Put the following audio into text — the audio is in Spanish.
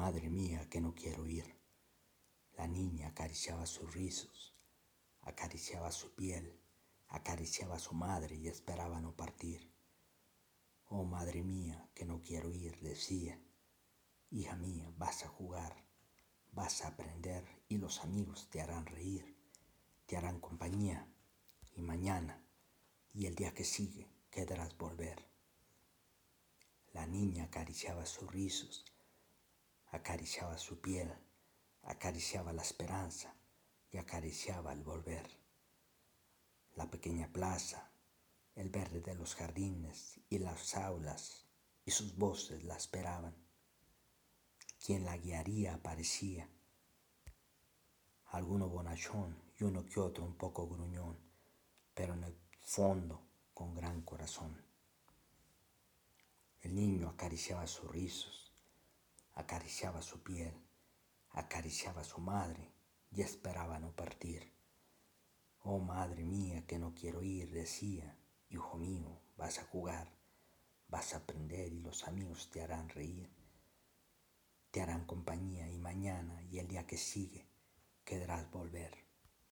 Madre mía, que no quiero ir. La niña acariciaba sus rizos, acariciaba su piel, acariciaba a su madre y esperaba no partir. Oh, madre mía, que no quiero ir, decía. Hija mía, vas a jugar, vas a aprender y los amigos te harán reír, te harán compañía y mañana y el día que sigue querrás volver. La niña acariciaba sus rizos, acariciaba su piel, acariciaba la esperanza y acariciaba el volver. La pequeña plaza, el verde de los jardines y las aulas y sus voces la esperaban. Quien la guiaría aparecía, alguno bonachón y uno que otro un poco gruñón, pero en el fondo con gran corazón. El niño acariciaba sus rizos, acariciaba su piel, acariciaba a su madre y esperaba no partir. Oh, madre mía, que no quiero ir, decía. Hijo mío, vas a jugar, vas a aprender y los amigos te harán reír, te harán compañía y mañana y el día que sigue querrás volver.